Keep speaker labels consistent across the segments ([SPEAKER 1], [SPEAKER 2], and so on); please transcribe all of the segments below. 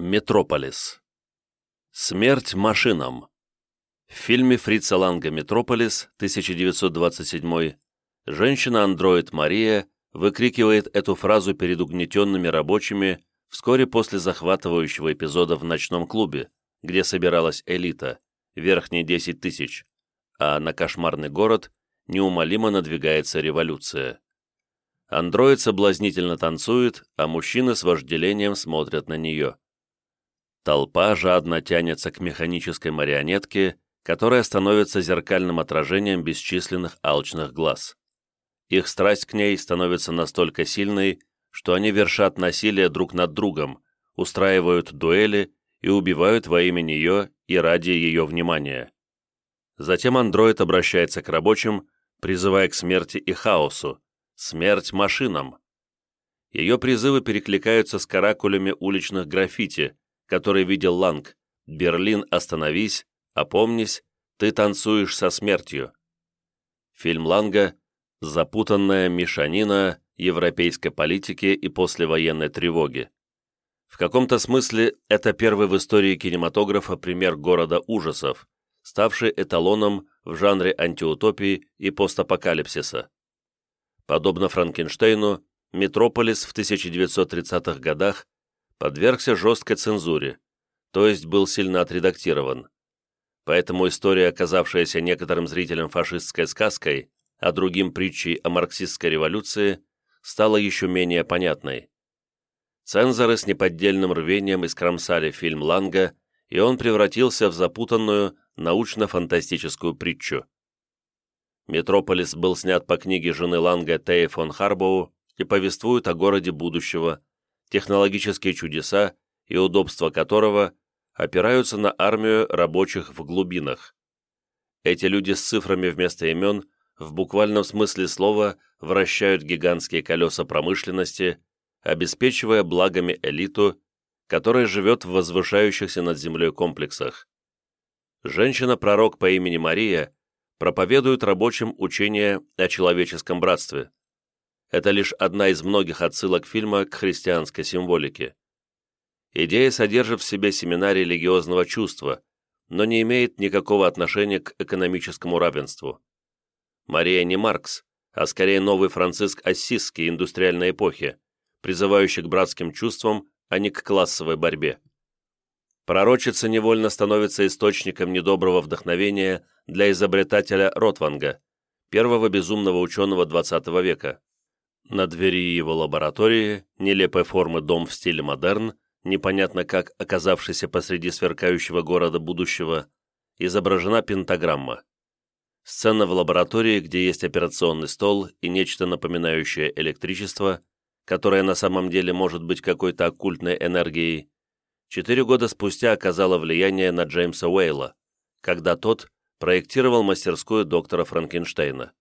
[SPEAKER 1] Метрополис. Смерть машинам. В фильме Фрица Ланга «Метрополис» 1927 женщина-андроид Мария выкрикивает эту фразу перед угнетенными рабочими вскоре после захватывающего эпизода в ночном клубе, где собиралась элита, верхние 10 тысяч, а на кошмарный город неумолимо надвигается революция. Андроид соблазнительно танцует, а мужчины с вожделением смотрят на нее. Толпа жадно тянется к механической марионетке, которая становится зеркальным отражением бесчисленных алчных глаз. Их страсть к ней становится настолько сильной, что они вершат насилие друг над другом, устраивают дуэли и убивают во имя нее и ради ее внимания. Затем андроид обращается к рабочим, призывая к смерти и хаосу, смерть машинам. Ее призывы перекликаются с каракулями уличных граффити, который видел Ланг: «Берлин, остановись, опомнись, ты танцуешь со смертью». Фильм Ланга – запутанная мешанина европейской политики и послевоенной тревоги. В каком-то смысле это первый в истории кинематографа пример города ужасов, ставший эталоном в жанре антиутопии и постапокалипсиса. Подобно Франкенштейну, «Метрополис» в 1930-х годах подвергся жесткой цензуре, то есть был сильно отредактирован. Поэтому история, оказавшаяся некоторым зрителям фашистской сказкой, а другим притчей о марксистской революции, стала еще менее понятной. Цензоры с неподдельным рвением искромсали фильм Ланга, и он превратился в запутанную научно-фантастическую притчу. «Метрополис» был снят по книге жены Ланга Теи фон Харбоу и повествует о городе будущего, технологические чудеса и удобства которого опираются на армию рабочих в глубинах. Эти люди с цифрами вместо имен в буквальном смысле слова вращают гигантские колеса промышленности, обеспечивая благами элиту, которая живет в возвышающихся над землей комплексах. Женщина-пророк по имени Мария проповедует рабочим учение о человеческом братстве. Это лишь одна из многих отсылок фильма к христианской символике. Идея содержит в себе семена религиозного чувства, но не имеет никакого отношения к экономическому равенству. Мария не Маркс, а скорее новый Франциск Ассизский индустриальной эпохи, призывающий к братским чувствам, а не к классовой борьбе. Пророчица невольно становится источником недоброго вдохновения для изобретателя Ротванга, первого безумного ученого XX века. На двери его лаборатории, нелепой формы дом в стиле модерн, непонятно как оказавшийся посреди сверкающего города будущего, изображена пентаграмма. Сцена в лаборатории, где есть операционный стол и нечто напоминающее электричество, которое на самом деле может быть какой-то оккультной энергией, 4 года спустя оказало влияние на Джеймса Уэйла, когда тот проектировал мастерскую доктора Франкенштейна.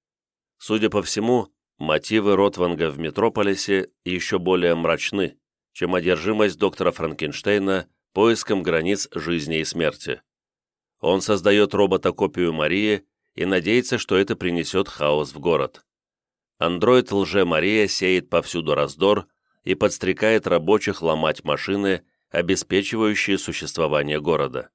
[SPEAKER 1] Судя по всему, мотивы Ротванга в «Метрополисе» еще более мрачны, чем одержимость доктора Франкенштейна поиском границ жизни и смерти. Он создает робота-копию Марии и надеется, что это принесет хаос в город. Андроид лже-Мария сеет повсюду раздор и подстрекает рабочих ломать машины, обеспечивающие существование города.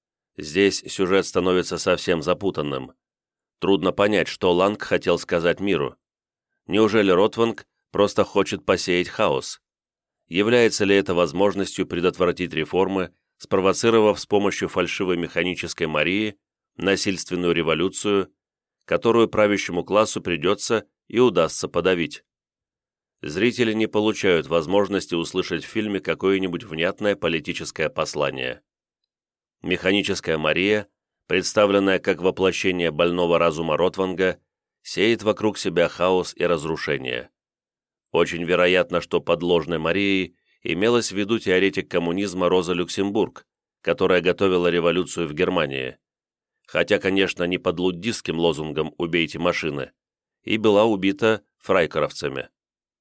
[SPEAKER 1] Здесь сюжет становится совсем запутанным. Трудно понять, что Ланг хотел сказать миру. Неужели Ротванг просто хочет посеять хаос? Является ли это возможностью предотвратить реформы, спровоцировав с помощью фальшивой механической Марии насильственную революцию, которую правящему классу придется и удастся подавить? Зрители не получают возможности услышать в фильме какое-нибудь внятное политическое послание. Механическая Мария, представленная как воплощение больного разума Ротванга, сеет вокруг себя хаос и разрушение. Очень вероятно, что под ложной Марией имелась в виду теоретик коммунизма Роза Люксембург, которая готовила революцию в Германии. Хотя, конечно, не под луддистским лозунгом «убейте машины», и была убита фрайкоровцами.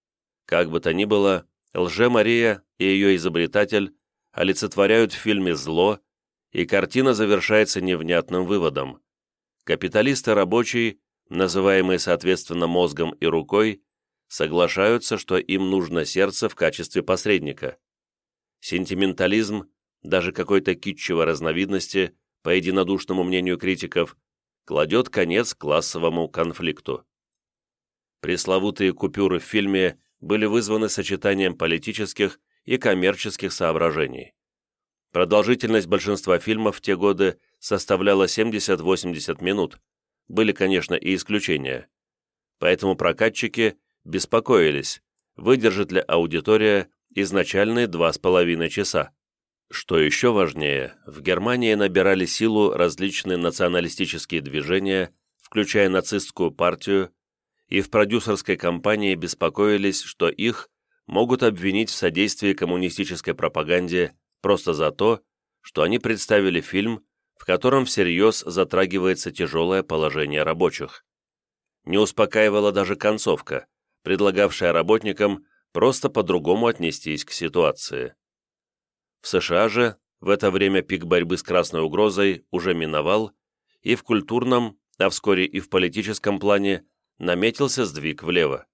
[SPEAKER 1] Как бы то ни было, лже-Мария и ее изобретатель олицетворяют в фильме зло, и картина завершается невнятным выводом. Капиталисты рабочий, называемые соответственно мозгом и рукой, соглашаются, что им нужно сердце в качестве посредника. сентиментализм, даже какой-то китчевой разновидности, по единодушному мнению критиков, кладет конец классовому конфликту. Пресловутые купюры в фильме были вызваны сочетанием политических и коммерческих соображений. Продолжительность большинства фильмов в те годы составляла 70-80 минут, были, конечно, и исключения. Поэтому прокатчики беспокоились, выдержит ли аудитория изначальные 2,5 часа. Что еще важнее, в Германии набирали силу различные националистические движения, включая нацистскую партию, и в продюсерской компании беспокоились, что их могут обвинить в содействии коммунистической пропаганде просто за то, что они представили фильм, в котором всерьез затрагивается тяжелое положение рабочих. Не успокаивала даже концовка, предлагавшая работникам просто по-другому отнестись к ситуации. В США же в это время пик борьбы с красной угрозой уже миновал, и в культурном, а вскоре и в политическом плане наметился сдвиг влево.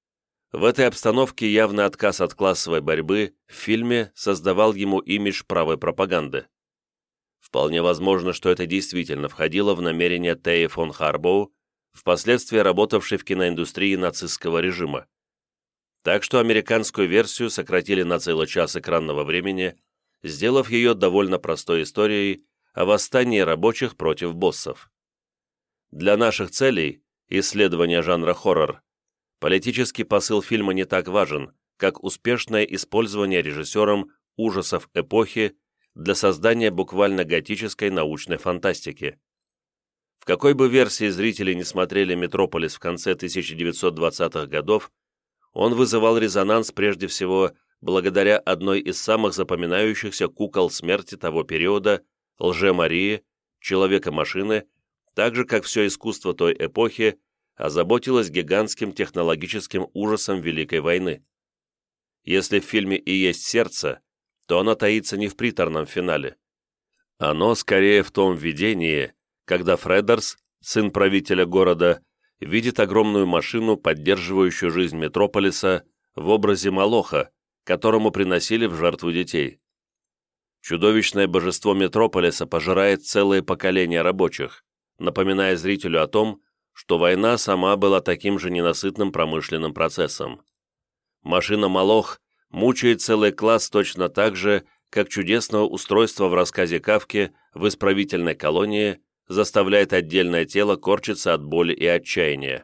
[SPEAKER 1] В этой обстановке явный отказ от классовой борьбы в фильме создавал ему имидж правой пропаганды. Вполне возможно, что это действительно входило в намерение Теи фон Харбоу, впоследствии работавшей в киноиндустрии нацистского режима. Так что американскую версию сократили на целый час экранного времени, сделав ее довольно простой историей о восстании рабочих против боссов. Для наших целей, исследования жанра хоррор, политический посыл фильма не так важен, как успешное использование режиссером ужасов эпохи для создания буквально готической научной фантастики. В какой бы версии зрители не смотрели «Метрополис» в конце 1920-х годов, он вызывал резонанс прежде всего благодаря одной из самых запоминающихся кукол смерти того периода, Лже-Марии, Человека-машины, так же, как все искусство той эпохи, озаботилось гигантским технологическим ужасом Великой войны. Если в фильме и есть сердце, то оно таится не в приторном финале. Оно скорее в том видении, когда Фредерс, сын правителя города, видит огромную машину, поддерживающую жизнь Метрополиса, в образе Молоха, которому приносили в жертву детей. Чудовищное божество Метрополиса пожирает целые поколения рабочих, напоминая зрителю о том, что война сама была таким же ненасытным промышленным процессом. Машина Молох мучает целый класс точно так же, как чудесное устройство в рассказе Кафки в исправительной колонии заставляет отдельное тело корчиться от боли и отчаяния.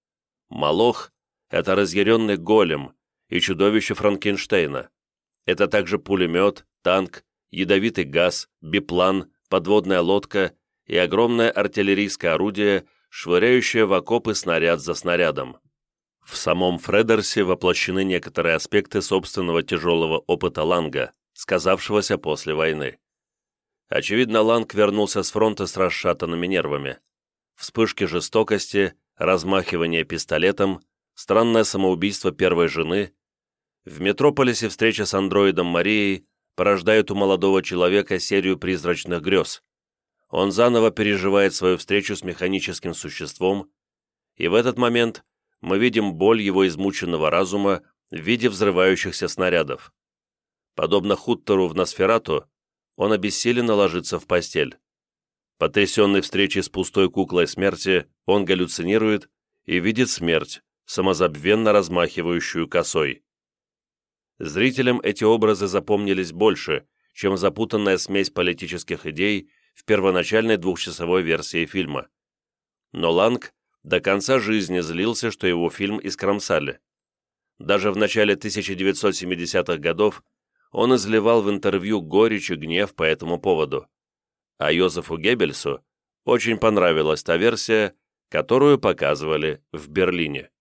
[SPEAKER 1] Молох – это разъяренный голем и чудовище Франкенштейна. Это также пулемет, танк, ядовитый газ, биплан, подводная лодка и огромное артиллерийское орудие, швыряющее в окопы снаряд за снарядом. В самом Фредерсе воплощены некоторые аспекты собственного тяжелого опыта Ланга, сказавшегося после войны. Очевидно, Ланг вернулся с фронта с расшатанными нервами. Вспышки жестокости, размахивание пистолетом, странное самоубийство первой жены. В Метрополисе встреча с андроидом Марией порождает у молодого человека серию призрачных грез. Он заново переживает свою встречу с механическим существом, и в этот момент мы видим боль его измученного разума в виде взрывающихся снарядов. Подобно Хуттору в «Носферату», он обессиленно ложится в постель. Потрясенный встречей с пустой куклой смерти, он галлюцинирует и видит смерть, самозабвенно размахивающую косой. Зрителям эти образы запомнились больше, чем запутанная смесь политических идей в первоначальной двухчасовой версии фильма. Но Ланг до конца жизни злился, что его фильм искромсали. Даже в начале 1970-х годов он изливал в интервью горечь и гнев по этому поводу. А Йозефу Геббельсу очень понравилась та версия, которую показывали в Берлине.